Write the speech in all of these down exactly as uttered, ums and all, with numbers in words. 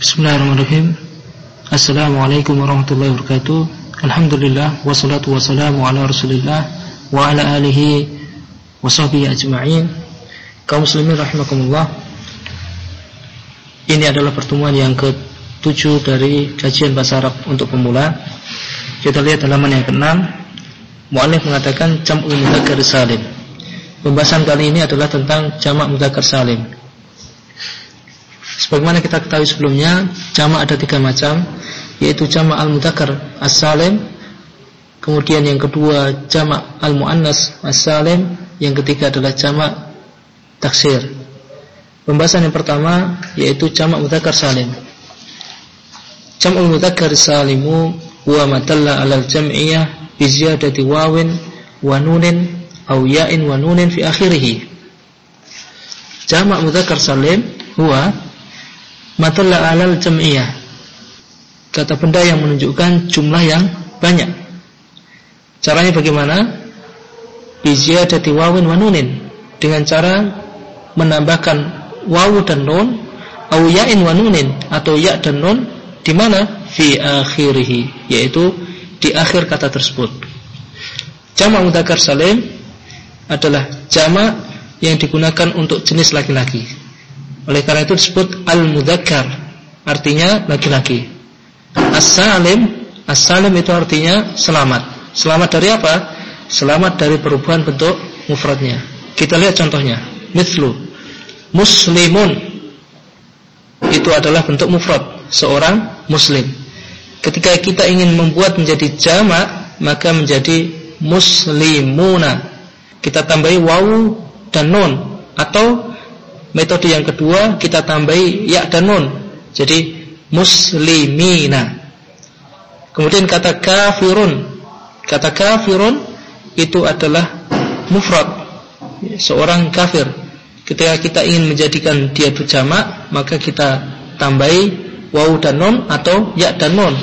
Bismillahirrahmanirrahim. Assalamualaikum warahmatullahi wabarakatuh. Alhamdulillah wassalatu wassalamu ala Rasulillah wa ala alihi wa sahbihi ajma'in. Kaum muslimin rahimakumullah. Ini adalah pertemuan yang ketujuh dari kajian bahasa Arab untuk pemula. Kita lihat halaman yang keenam. Mu'allif mengatakan jam'ul mudzakkar salim. Pembahasan kali ini adalah tentang jamak mudzakkar salim. Sebagaimana kita ketahui sebelumnya, jamak ada tiga macam, yaitu jamak al-mudzakkar as-salim, kemudian yang kedua jamak al-muannas as-salim, yang ketiga adalah jamak taksir. Pembahasan yang pertama yaitu jamak mudzakkar salim. Jam'ul mudzakkar salimu huwa ma dalla 'alal jam'iyyah bi ziyadati wawin wa nunin aw ya'in wa nunin fi akhirih. Jamak mudzakkar salim huwa matalla alal jam'iyah, kata benda yang menunjukkan jumlah yang banyak. Caranya bagaimana? Biziyadati wawin wa nunin, dengan cara menambahkan wawu dan nun, au ya'in wa nunin, atau ya dan nun, di mana? Fi akhirih, yaitu di akhir kata tersebut. Jamak mudzakkar salim adalah jamak yang digunakan untuk jenis laki-laki. Oleh karena itu disebut al-mudzakkar, artinya laki-laki. As-salim, as-salim itu artinya selamat. Selamat dari apa? Selamat dari perubahan bentuk mufradnya. Kita lihat contohnya. Mithlu muslimun, itu adalah bentuk mufrad, seorang muslim. Ketika kita ingin membuat menjadi jamak, maka menjadi muslimuna. Kita tambahi wawu dan nun, atau metode yang kedua kita tambahi ya dan nun, jadi muslimina. Kemudian kata kafirun, kata kafirun itu adalah mufrad, seorang kafir. Ketika kita ingin menjadikan dia itu jamak, maka kita tambahi wawu dan nun atau ya dan nun,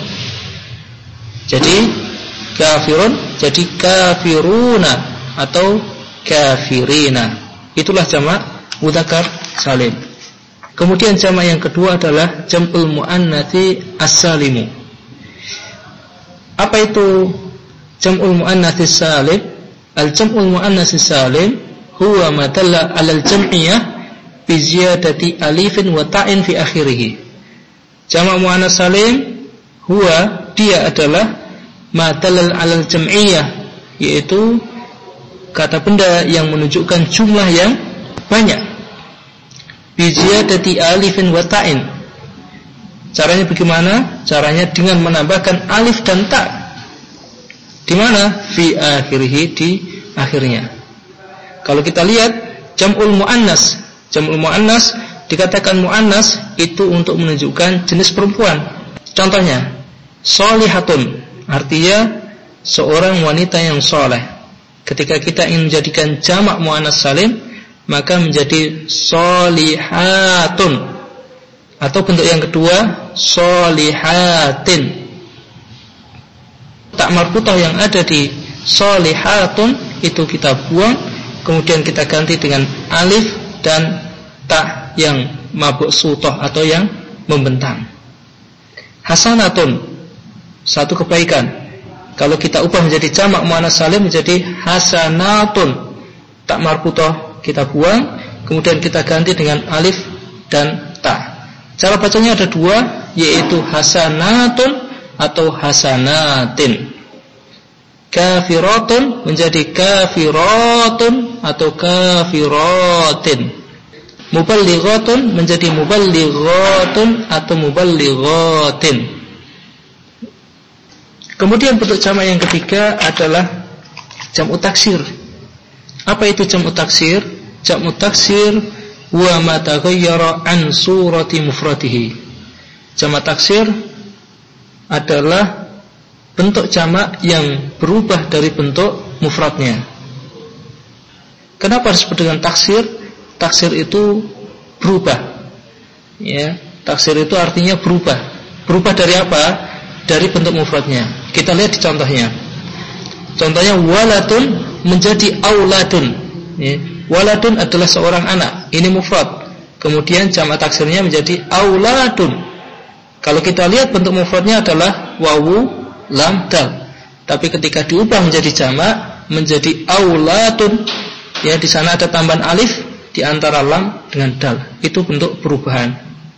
jadi kafirun jadi kafiruna atau kafirina. Itulah jamak mudzakkar salim. Kemudian jamak yang kedua adalah jam'ul muannatsi as-salimu. Apa itu jam'ul muannatsi salim? Al-jam'ul muannatsi salim huwa ma dalla 'alal jam'iyyah bi ziyadati alifin wa ta'in fi akhirih. Jamak muannas salim huwa, dia adalah ma dalla 'alal jam'iyyah, yaitu kata benda yang menunjukkan jumlah yang banyak. Biziyadati alifin wa ta'in. Caranya bagaimana? Caranya dengan menambahkan alif dan ta. Di mana? Fi akhirih, di akhirnya. Kalau kita lihat jam'ul muannas, jam'ul muannas dikatakan muannas itu untuk menunjukkan jenis perempuan. Contohnya, sholihatun, artinya seorang wanita yang soleh. Ketika kita ingin menjadikan jamak muannas salim, maka menjadi sholihatun, atau bentuk yang kedua sholihatin. Tak marfuthah yang ada di sholihatun itu kita buang, kemudian kita ganti dengan alif dan ta yang mabuk sutoh atau yang membentang. Hasanatun, satu kebaikan. Kalau kita ubah menjadi jamak muannas salim menjadi hasanatun, tak marfuthah kita buang, kemudian kita ganti dengan alif dan ta. Cara bacanya ada dua, yaitu hasanatun atau hasanatin. Kafiratun menjadi kafiratun atau kafiratin. Muballighatun menjadi muballighatun atau muballighatin. Kemudian bentuk jamak yang ketiga adalah jam'u taksir. Apa itu jam'u taksir? Jam'u taksir wa ma taghayyara an surati mufradihi. Jamak taksir adalah bentuk jamak yang berubah dari bentuk mufradnya. Kenapa disebut dengan taksir? Taksir itu berubah. Ya, taksir itu artinya berubah. Berubah dari apa? Dari bentuk mufradnya. Kita lihat di contohnya. Contohnya waladun menjadi auladun. Ya, waladun adalah seorang anak. Ini mufrad. Kemudian jamak taksirnya menjadi auladun. Kalau kita lihat bentuk mufradnya adalah wawu lam dal. Tapi ketika diubah menjadi jamak menjadi aulatun, ya di sana ada tambahan alif di antara lam dengan dal. Itu bentuk perubahan.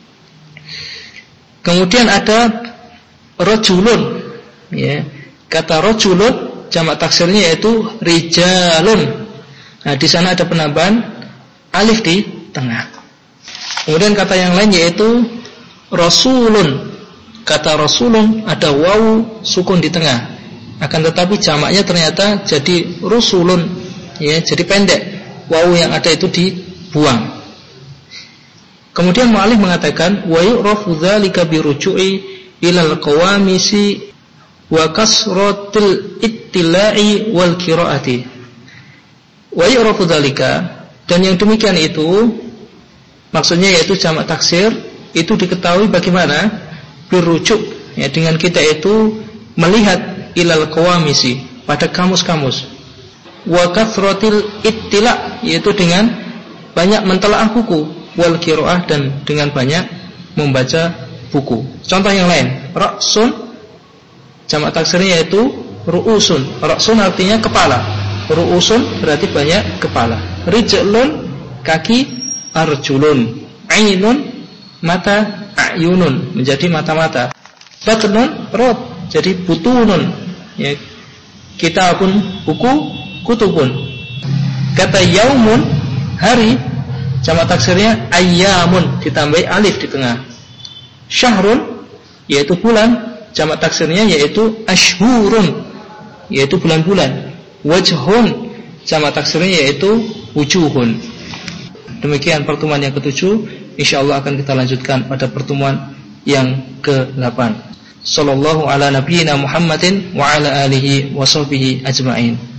Kemudian ada rajulun, ya. Kata rajulun jamak taksirnya yaitu rijalun. Nah, di sana ada penambahan alif di tengah. Kemudian kata yang lain yaitu rasulun. Kata rasulun ada wawu sukun di tengah. Akan tetapi jamaknya ternyata jadi rusulun, ya, jadi pendek. Wawu yang ada itu dibuang. Kemudian mu'allif mengatakan wa yu'rafu dzalika biruju'i ilal qawamisi wa kasratil ittila'i wal qiraati. Wa yu'rafu dzalika, dan yang demikian itu maksudnya yaitu jamak taksir itu diketahui bagaimana? Birujuk, ya, dengan kita itu melihat ilal qawamisi pada kamus-kamus. Wa kathratil ittila, yaitu dengan banyak mentelaah buku, wal qiraah, dan dengan banyak membaca buku. Contoh yang lain, ra'sun jamak taksirnya yaitu ru'usun. Ra'sun artinya kepala, ru'usun berarti banyak kepala. Rijlun kaki, arjulun. Ainun mata, ayunun menjadi mata-mata. Batnun perut jadi butunun, ya. Kitabun buku, kutubun. Kata yaumun hari jamak taksirnya ayyamun ditambahi alif di tengah. Syahrun yaitu bulan, jamak taksirnya yaitu ashhurun yaitu bulan-bulan. Wajhun jamak taksirnya yaitu wujuhun. Demikian pertemuan yang ketujuh. InsyaAllah akan kita lanjutkan pada pertemuan yang ke-delapan. Sallallahu ala nabiyyina Muhammadin wa ala alihi wa sahbihi ajma'in.